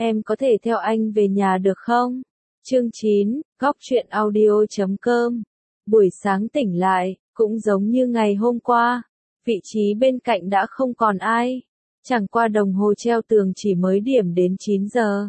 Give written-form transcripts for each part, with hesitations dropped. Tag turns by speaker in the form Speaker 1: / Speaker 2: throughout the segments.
Speaker 1: Em có thể theo anh về nhà được không? Chương 9, Góc truyện audio.com. Buổi sáng tỉnh lại, cũng giống như ngày hôm qua. Vị trí bên cạnh đã không còn ai. Chẳng qua đồng hồ treo tường chỉ mới điểm đến 9 giờ.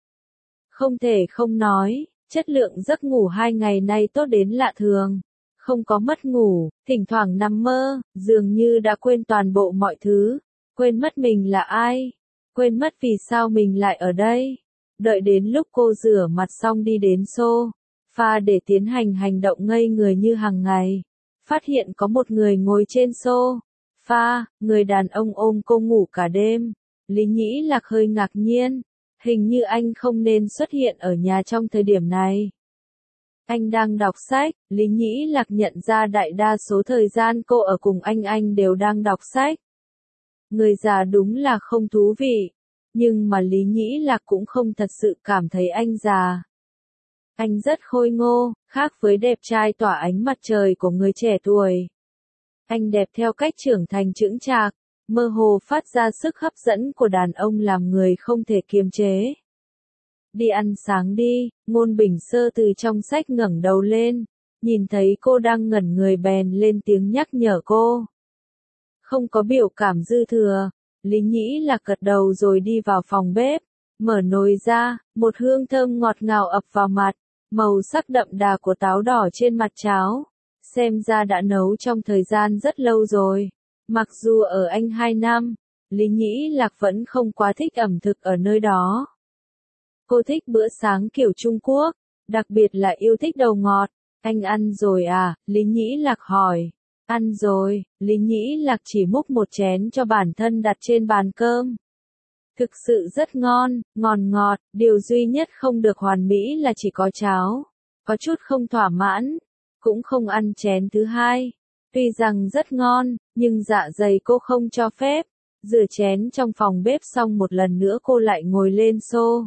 Speaker 1: Không thể không nói, chất lượng giấc ngủ 2 ngày nay tốt đến lạ thường. Không có mất ngủ, thỉnh thoảng nằm mơ, dường như đã quên toàn bộ mọi thứ. Quên mất mình là ai. Quên mất vì sao mình lại ở đây. Đợi đến lúc cô rửa mặt xong đi đến sofa để tiến hành hành động ngây người như hàng ngày. Phát hiện có một người ngồi trên sofa, người đàn ông ôm cô ngủ cả đêm. Lý Nhĩ Lạc hơi ngạc nhiên. Hình như anh không nên xuất hiện ở nhà trong thời điểm này. Anh đang đọc sách, Lý Nhĩ Lạc nhận ra đại đa số thời gian cô ở cùng anh đều đang đọc sách. Người già đúng là không thú vị, nhưng mà Lý Nhĩ Lạc cũng không thật sự cảm thấy anh già. Anh rất khôi ngô, khác với đẹp trai tỏa ánh mặt trời của người trẻ tuổi. Anh đẹp theo cách trưởng thành chững chạc, mơ hồ phát ra sức hấp dẫn của đàn ông làm người không thể kiềm chế. Đi ăn sáng đi, Ngôn Bình Sơ từ trong sách ngẩng đầu lên, nhìn thấy cô đang ngẩn người bèn lên tiếng nhắc nhở cô. Không có biểu cảm dư thừa, Lý Nhĩ Lạc gật đầu rồi đi vào phòng bếp, mở nồi ra, một hương thơm ngọt ngào ập vào mặt, màu sắc đậm đà của táo đỏ trên mặt cháo, xem ra đã nấu trong thời gian rất lâu rồi. Mặc dù ở Anh 2 năm, Lý Nhĩ Lạc vẫn không quá thích ẩm thực ở nơi đó. Cô thích bữa sáng kiểu Trung Quốc, đặc biệt là yêu thích đầu ngọt. Anh ăn rồi à? Lý Nhĩ Lạc hỏi. Ăn rồi, Lý Nhĩ Lạc chỉ múc một chén cho bản thân đặt trên bàn cơm. Thực sự rất ngon, ngọt, điều duy nhất không được hoàn mỹ là chỉ có cháo. Có chút không thỏa mãn, cũng không ăn chén thứ hai. Tuy rằng rất ngon, nhưng dạ dày cô không cho phép. Rửa chén trong phòng bếp xong một lần nữa cô lại ngồi lên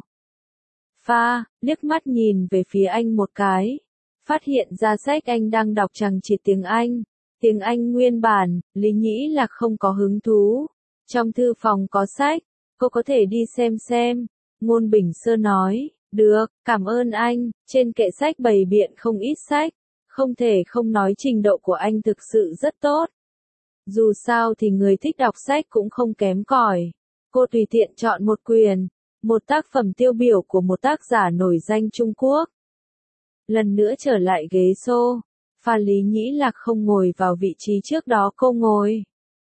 Speaker 1: sofa, liếc mắt nhìn về phía anh một cái. Phát hiện ra sách anh đang đọc chằng chịt tiếng Anh. Tiếng Anh nguyên bản, Lý Nhĩ Lạc không có hứng thú. Trong thư phòng có sách, cô có thể đi xem. Ngôn Bình Sơ nói, được, cảm ơn anh, trên kệ sách bày biện không ít sách. Không thể không nói trình độ của anh thực sự rất tốt. Dù sao thì người thích đọc sách cũng không kém cỏi. Cô tùy tiện chọn một quyển, một tác phẩm tiêu biểu của một tác giả nổi danh Trung Quốc. Lần nữa trở lại ghế sofa, Lý Nhĩ Lạc không ngồi vào vị trí trước đó cô ngồi,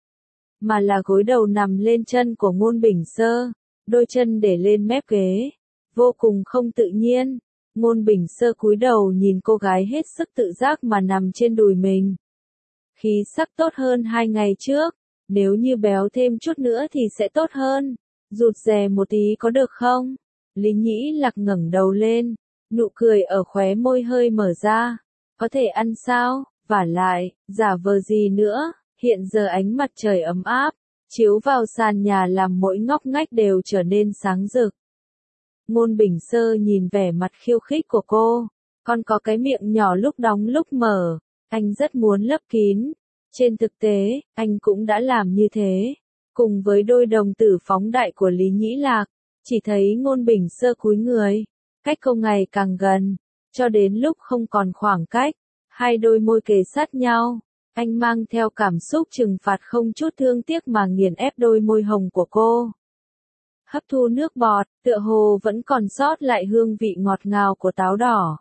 Speaker 1: mà là gối đầu nằm lên chân của Ngôn Bình Sơ, đôi chân để lên mép ghế, vô cùng không tự nhiên. Ngôn Bình Sơ cúi đầu nhìn cô gái hết sức tự giác mà nằm trên đùi mình. Khí sắc tốt hơn 2 ngày trước, nếu như béo thêm chút nữa thì sẽ tốt hơn. Rụt rè một tí có được không? Lý Nhĩ Lạc ngẩng đầu lên, nụ cười ở khóe môi hơi mở ra. Có thể ăn sao? Vả lại, giả vờ gì nữa? Hiện giờ ánh mặt trời ấm áp, chiếu vào sàn nhà làm mỗi ngóc ngách đều trở nên sáng rực. Ngôn Bình Sơ nhìn vẻ mặt khiêu khích của cô, còn có cái miệng nhỏ lúc đóng lúc mở, anh rất muốn lấp kín. Trên thực tế, anh cũng đã làm như thế. Cùng với đôi đồng tử phóng đại của Lý Nhĩ Lạc, chỉ thấy Ngôn Bình Sơ cúi người, cách cô ngày càng gần, cho đến lúc không còn khoảng cách, hai đôi môi kề sát nhau. Anh mang theo cảm xúc trừng phạt không chút thương tiếc mà nghiền ép đôi môi hồng của cô. Hấp thu nước bọt, tựa hồ vẫn còn sót lại hương vị ngọt ngào của táo đỏ.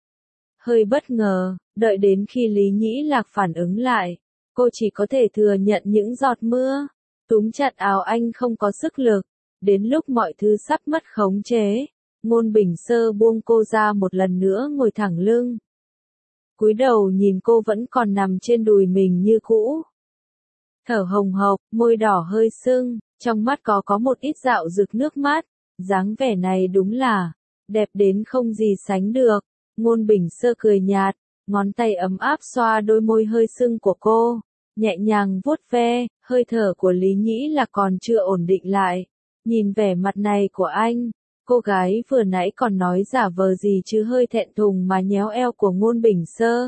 Speaker 1: Hơi bất ngờ, đợi đến khi Lý Nhĩ Lạc phản ứng lại, cô chỉ có thể thừa nhận những giọt mưa, túm chặt áo anh không có sức lực. Đến lúc mọi thứ sắp mất khống chế, Ngôn Bình Sơ buông cô ra một lần nữa ngồi thẳng lưng. Cúi đầu nhìn cô vẫn còn nằm trên đùi mình như cũ. Thở hồng hộc, môi đỏ hơi sưng, trong mắt có một ít dạo rực nước mắt. Dáng vẻ này đúng là đẹp đến không gì sánh được. Ngôn Bình Sơ cười nhạt, ngón tay ấm áp xoa đôi môi hơi sưng của cô, nhẹ nhàng vuốt ve. Hơi thở của Lý Nhĩ là còn chưa ổn định lại. Nhìn vẻ mặt này của anh, cô gái vừa nãy còn nói giả vờ gì chứ hơi thẹn thùng mà nhéo eo của Ngôn Bình Sơ.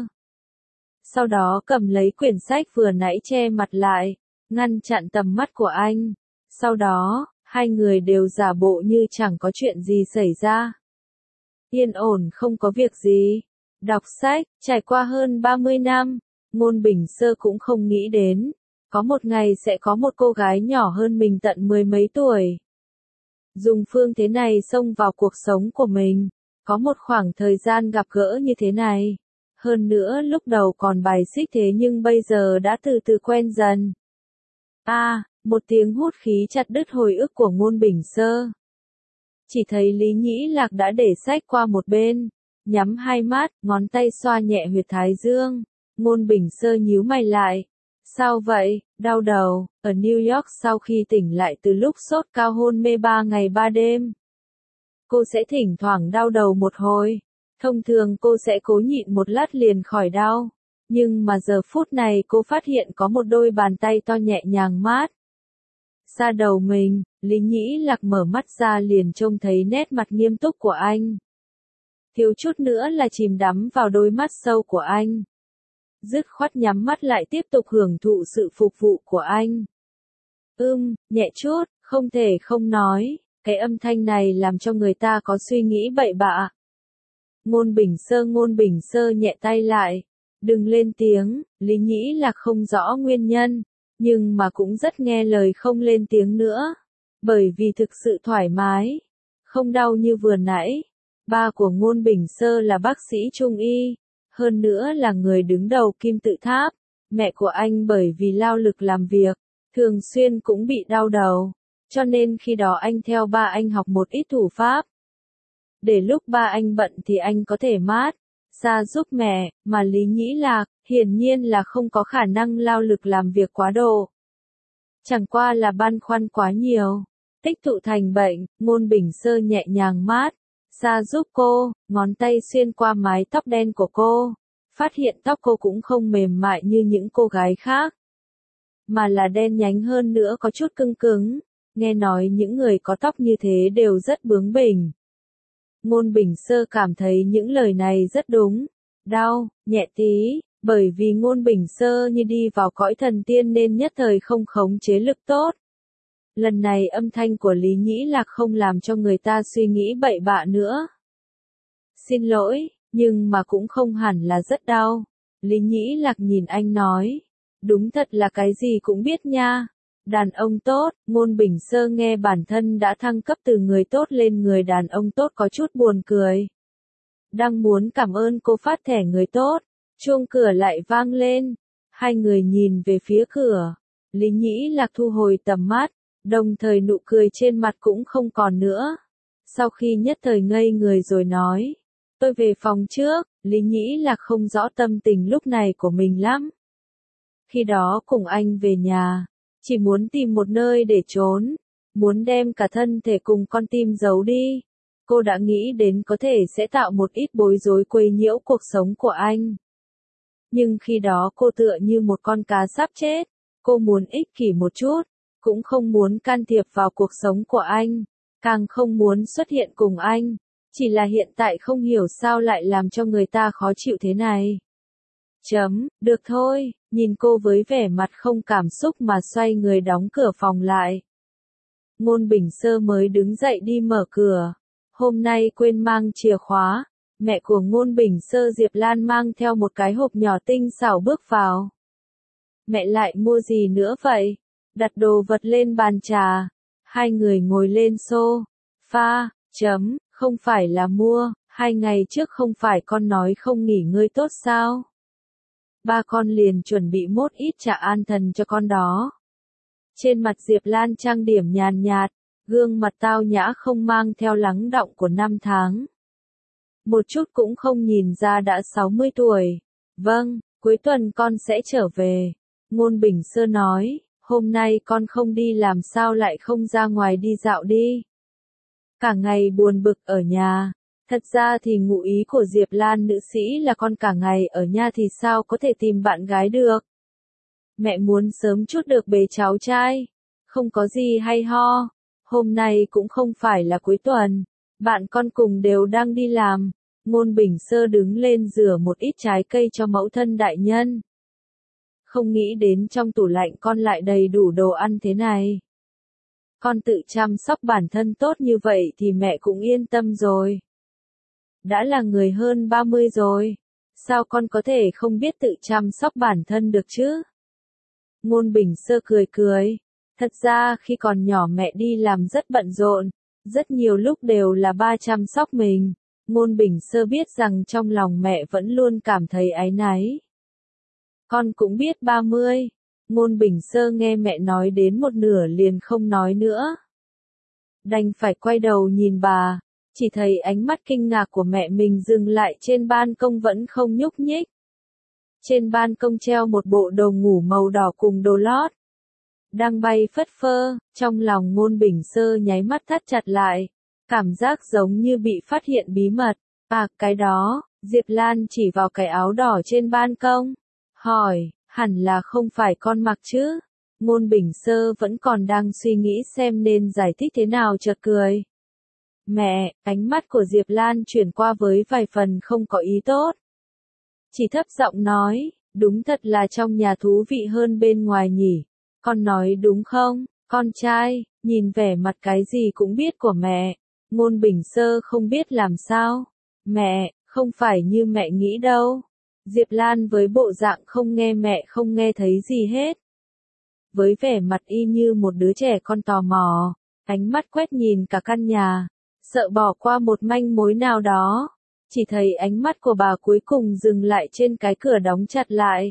Speaker 1: Sau đó cầm lấy quyển sách vừa nãy che mặt lại, ngăn chặn tầm mắt của anh. Sau đó, Hai người đều giả bộ như chẳng có chuyện gì xảy ra. Yên ổn không có việc gì. Đọc sách, trải qua hơn 30 năm, Ngôn Bình Sơ cũng không nghĩ đến, có một ngày sẽ có một cô gái nhỏ hơn mình tận mười mấy tuổi. Dùng phương thế này xông vào cuộc sống của mình, có một khoảng thời gian gặp gỡ như thế này. Hơn nữa lúc đầu còn bài xích thế nhưng bây giờ đã từ từ quen dần. Một tiếng hút khí chặt đứt hồi ức của Ngôn Bình Sơ. Chỉ thấy Lý Nhĩ Lạc đã để sách qua một bên, nhắm hai mắt, ngón tay xoa nhẹ huyệt thái dương. Ngôn Bình Sơ nhíu mày lại. Sao vậy, đau đầu, ở New York sau khi tỉnh lại từ lúc sốt cao hôn mê 3 ngày 3 đêm. Cô sẽ thỉnh thoảng đau đầu một hồi. Thông thường cô sẽ cố nhịn một lát liền khỏi đau. Nhưng mà giờ phút này cô phát hiện có một đôi bàn tay to nhẹ nhàng mát. Xa đầu mình, Lý Nhĩ Lạc mở mắt ra liền trông thấy nét mặt nghiêm túc của anh. Thiếu chút nữa là chìm đắm vào đôi mắt sâu của anh. Dứt khoát nhắm mắt lại tiếp tục hưởng thụ sự phục vụ của anh. Nhẹ chút, không thể không nói, cái âm thanh này làm cho người ta có suy nghĩ bậy bạ. Ngôn Bình Sơ nhẹ tay lại. Đừng lên tiếng, Lý Nhĩ Lạc không rõ nguyên nhân, nhưng mà cũng rất nghe lời không lên tiếng nữa. Bởi vì thực sự thoải mái, không đau như vừa nãy. Ba của Ngôn Bình Sơ là bác sĩ trung y, hơn nữa là người đứng đầu Kim Tự Tháp. Mẹ của anh bởi vì lao lực làm việc, thường xuyên cũng bị đau đầu, cho nên khi đó anh theo ba anh học một ít thủ pháp. Để lúc ba anh bận thì anh có thể mát xa giúp mẹ, mà Lý Nhĩ Lạc, hiển nhiên là không có khả năng lao lực làm việc quá độ. Chẳng qua là băn khoăn quá nhiều, tích tụ thành bệnh. Ngôn Bình Sơ nhẹ nhàng mát xa giúp cô, ngón tay xuyên qua mái tóc đen của cô, phát hiện tóc cô cũng không mềm mại như những cô gái khác, mà là đen nhánh hơn nữa có chút cứng cứng. Nghe nói những người có tóc như thế đều rất bướng bỉnh. Ngôn Bình Sơ cảm thấy những lời này rất đúng. Đau, nhẹ tí, bởi vì Ngôn Bình Sơ như đi vào cõi thần tiên nên nhất thời không khống chế lực tốt. Lần này âm thanh của Lý Nhĩ Lạc không làm cho người ta suy nghĩ bậy bạ nữa. Xin lỗi, nhưng mà cũng không hẳn là rất đau. Lý Nhĩ Lạc nhìn anh nói. Đúng thật là cái gì cũng biết nha. Đàn ông tốt. Ngôn Bình Sơ nghe bản thân đã thăng cấp từ người tốt lên người đàn ông tốt có chút buồn cười. Đang muốn cảm ơn cô phát thẻ người tốt, chuông cửa lại vang lên. Hai người nhìn về phía cửa. Lý Nhĩ Lạc thu hồi tầm mắt, đồng thời nụ cười trên mặt cũng không còn nữa. Sau khi nhất thời ngây người rồi nói, tôi về phòng trước. Lý Nhĩ Lạc không rõ tâm tình lúc này của mình lắm. Khi đó cùng anh về nhà, chỉ muốn tìm một nơi để trốn, muốn đem cả thân thể cùng con tim giấu đi. Cô đã nghĩ đến có thể sẽ tạo một ít bối rối quấy nhiễu cuộc sống của anh. Nhưng khi đó cô tựa như một con cá sắp chết, cô muốn ích kỷ một chút, cũng không muốn can thiệp vào cuộc sống của anh, càng không muốn xuất hiện cùng anh, chỉ là hiện tại không hiểu sao lại làm cho người ta khó chịu thế này. Được thôi, nhìn cô với vẻ mặt không cảm xúc mà xoay người đóng cửa phòng lại. Ngôn Bình Sơ mới đứng dậy đi mở cửa. Hôm nay quên mang chìa khóa, mẹ của Ngôn Bình Sơ Diệp Lan mang theo một cái hộp nhỏ tinh xảo bước vào. Mẹ lại mua gì nữa vậy? Đặt đồ vật lên bàn trà. Hai người ngồi lên sofa. Không phải là mua, 2 ngày trước không phải con nói không nghỉ ngơi tốt sao? Ba con liền chuẩn bị một ít trà an thần cho con đó. Trên mặt Diệp Lan trang điểm nhàn nhạt, gương mặt tao nhã không mang theo lắng đọng của năm tháng. Một chút cũng không nhìn ra đã 60 tuổi. Vâng, cuối tuần con sẽ trở về. Ngôn Bình Sơ nói, hôm nay con không đi làm sao lại không ra ngoài đi dạo đi. Cả ngày buồn bực ở nhà. Thật ra thì ngụ ý của Diệp Lan nữ sĩ là con cả ngày ở nhà thì sao có thể tìm bạn gái được. Mẹ muốn sớm chút được bế cháu trai. Không có gì hay ho. Hôm nay cũng không phải là cuối tuần. Bạn con cùng đều đang đi làm. Ngôn Bình Sơ đứng lên rửa một ít trái cây cho mẫu thân đại nhân. Không nghĩ đến trong tủ lạnh con lại đầy đủ đồ ăn thế này. con tự chăm sóc bản thân tốt như vậy thì mẹ cũng yên tâm rồi. Đã là người hơn 30 rồi, sao con có thể không biết tự chăm sóc bản thân được chứ? Ngôn Bình Sơ cười cười. Thật ra khi còn nhỏ mẹ đi làm rất bận rộn, rất nhiều lúc đều là ba chăm sóc mình. Ngôn Bình Sơ biết rằng trong lòng mẹ vẫn luôn cảm thấy áy náy. Con cũng biết 30. Ngôn Bình Sơ nghe mẹ nói đến một nửa liền không nói nữa. Đành phải quay đầu nhìn bà, chỉ thấy ánh mắt kinh ngạc của mẹ mình dừng lại trên ban công vẫn không nhúc nhích. Trên ban công treo một bộ đồ ngủ màu đỏ cùng đồ lót. Đang bay phất phơ, trong lòng Ngôn Bình Sơ nháy mắt thắt chặt lại. Cảm giác giống như bị phát hiện bí mật. À, cái đó, Diệp Lan chỉ vào cái áo đỏ trên ban công. Hỏi, hẳn là không phải con mặc chứ? Ngôn Bình Sơ vẫn còn đang suy nghĩ xem nên giải thích thế nào chợt cười. Mẹ, ánh mắt của Diệp Lan chuyển qua với vài phần không có ý tốt. Chỉ thấp giọng nói, đúng thật là trong nhà thú vị hơn bên ngoài nhỉ. Con nói đúng không, con trai? Nhìn vẻ mặt cái gì cũng biết của mẹ. Ngôn Bình Sơ không biết làm sao. Mẹ, không phải như mẹ nghĩ đâu. Diệp Lan với bộ dạng không nghe mẹ không nghe thấy gì hết. Với vẻ mặt y như một đứa trẻ con tò mò, ánh mắt quét nhìn cả căn nhà, sợ bỏ qua một manh mối nào đó. Chỉ thấy ánh mắt của bà cuối cùng dừng lại trên cái cửa đóng chặt lại.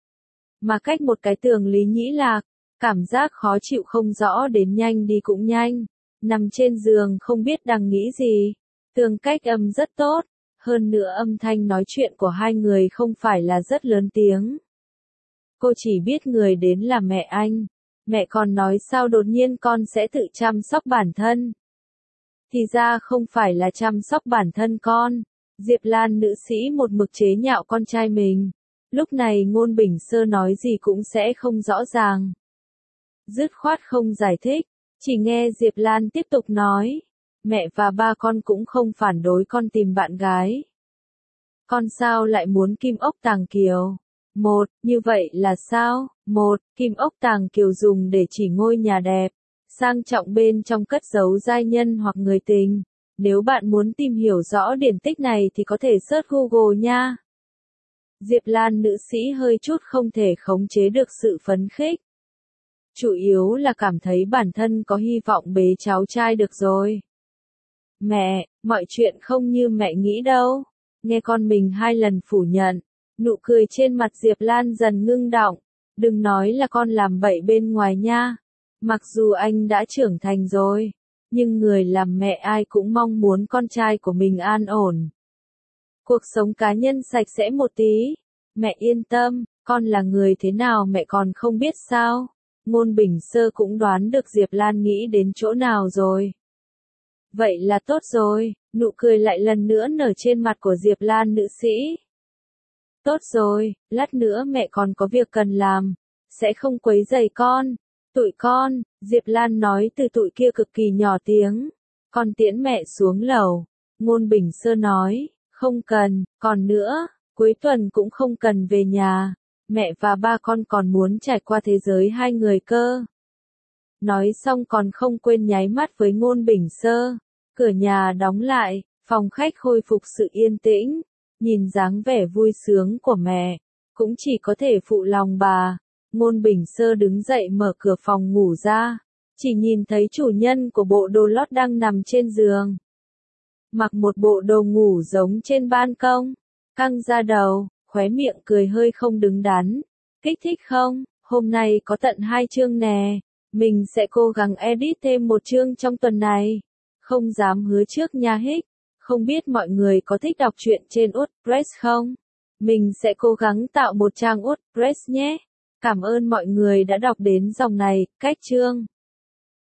Speaker 1: Mà cách một cái tường Lý Nhĩ Lạc, cảm giác khó chịu không rõ đến nhanh đi cũng nhanh. Nằm trên giường không biết đang nghĩ gì. Tường cách âm rất tốt. Hơn nữa âm thanh nói chuyện của hai người không phải là rất lớn tiếng. Cô chỉ biết người đến là mẹ anh. Mẹ còn nói sao đột nhiên con sẽ tự chăm sóc bản thân. Thì ra không phải là chăm sóc bản thân con. Diệp Lan nữ sĩ một mực chế nhạo con trai mình. Lúc này Ngôn Bình Sơ nói gì cũng sẽ không rõ ràng. Dứt khoát không giải thích. Chỉ nghe Diệp Lan tiếp tục nói. Mẹ và ba con cũng không phản đối con tìm bạn gái. Con sao lại muốn kim ốc tàng kiều? Một, như vậy là sao? Một, kim ốc tàng kiều dùng để chỉ ngôi nhà đẹp, sang trọng bên trong cất giấu giai nhân hoặc người tình. Nếu bạn muốn tìm hiểu rõ điển tích này thì có thể search Google nha. Diệp Lan nữ sĩ hơi chút không thể khống chế được sự phấn khích. Chủ yếu là cảm thấy bản thân có hy vọng bế cháu trai được rồi. Mẹ, mọi chuyện không như mẹ nghĩ đâu. Nghe con mình 2 lần phủ nhận, nụ cười trên mặt Diệp Lan dần ngưng đọng. Đừng nói là con làm bậy bên ngoài nha. Mặc dù anh đã trưởng thành rồi, nhưng người làm mẹ ai cũng mong muốn con trai của mình an ổn. Cuộc sống cá nhân sạch sẽ một tí. Mẹ yên tâm, con là người thế nào mẹ còn không biết sao. Ngôn Bình Sơ cũng đoán được Diệp Lan nghĩ đến chỗ nào rồi. Vậy là tốt rồi, nụ cười lại lần nữa nở trên mặt của Diệp Lan nữ sĩ. Tốt rồi, lát nữa mẹ còn có việc cần làm, sẽ không quấy rầy con. Tụi con, Diệp Lan nói từ tụi kia cực kỳ nhỏ tiếng. Con tiễn mẹ xuống lầu. Ngôn Bình Sơ nói, không cần, còn nữa, cuối tuần cũng không cần về nhà. Mẹ và ba con còn muốn trải qua thế giới hai người cơ. Nói xong còn không quên nháy mắt với Ngôn Bình Sơ. Cửa nhà đóng lại, phòng khách khôi phục sự yên tĩnh. Nhìn dáng vẻ vui sướng của mẹ, cũng chỉ có thể phụ lòng bà. Ngôn Bình Sơ đứng dậy mở cửa phòng ngủ ra, chỉ nhìn thấy chủ nhân của bộ đồ lót đang nằm trên giường. Mặc một bộ đồ ngủ giống trên ban công, căng ra đầu, khóe miệng cười hơi không đứng đắn. Kích thích không? Hôm nay có tận 2 chương nè, mình sẽ cố gắng edit thêm 1 chương trong tuần này. Không dám hứa trước nha hích. Không biết mọi người có thích đọc truyện trên WordPress không? Mình sẽ cố gắng tạo một trang WordPress nhé. Cảm ơn mọi người đã đọc đến dòng này, cách chương.